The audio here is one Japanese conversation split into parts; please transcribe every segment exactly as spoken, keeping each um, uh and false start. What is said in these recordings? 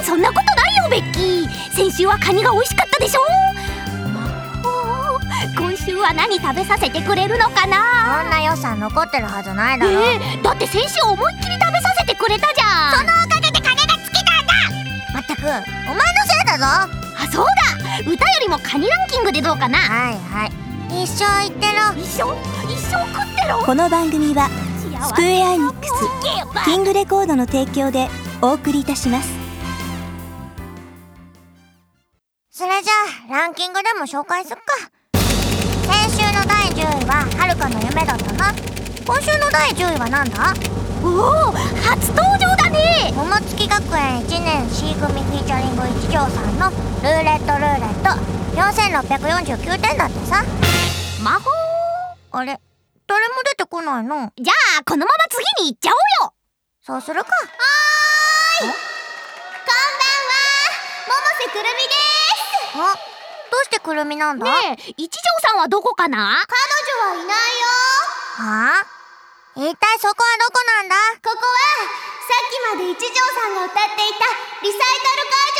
そんなことないよベッキー。先週はカニが美味しかったでしょ。今週は何食べさせてくれるのかな。 そんな予算残ってるはずないだろ。 えー、だって先週思いっきり食べさせてくれたじゃん。 そのおかげで金が尽きたんだ。まったくお前のせいだぞ。 あ、そうだ、歌よりもカニランキングでどうかな。 はいはい、一生言ってろ。 一生一生食ってろ。 この番組はスクエアエニックスキングレコードの提供でお送りいたします。 それじゃあランキングでも紹介すっか。先週のだいじゅういははるかの夢だったな。今週のだいじゅういはなんだ。 おお、初登場だね。 桃月学園いちねん C 組フィーチャリング一条さんのルーレットルーレットよんせんろっぴゃくよんじゅうきゅうてんだってさ。 魔法。 あれ、誰も出てこないの。 じゃあこのまま次に行っちゃおうよ。 そうするか。 はーい、こんばんは、百瀬くるみです。 あ、どうしてくるみなんだ。 ねえ、一条さんはどこかな。 彼女はいないよ。はあ、一体そこはどこなんだ。 ここはさっきまで一条さんが歌っていたリサイタル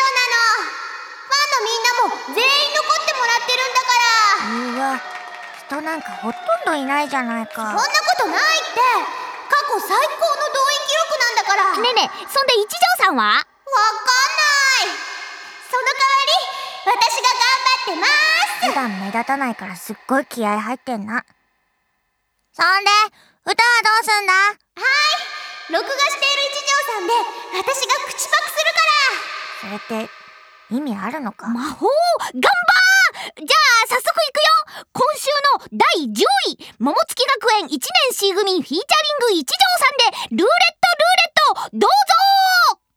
会場なの。ファンのみんなも全員残ってもらってるんだから。 いや、人なんかほとんどいないじゃないか。 そんなことないって。過去最高の動員記録なんだから。 ねえねえ、そんで一条さんは。 わかんない。その代わり私が頑張ってまーす。 普段目立たないからすっごい気合入ってんな。そんで歌はどうすんだ。 はい、録画している一条さんで私が口パクするから。 それって意味あるのか。 魔法ガンバー。じゃあ早速いくよ。今週のだいじゅうい、桃月学園いちねん C 組フィーチャリング一条さんでルーレッ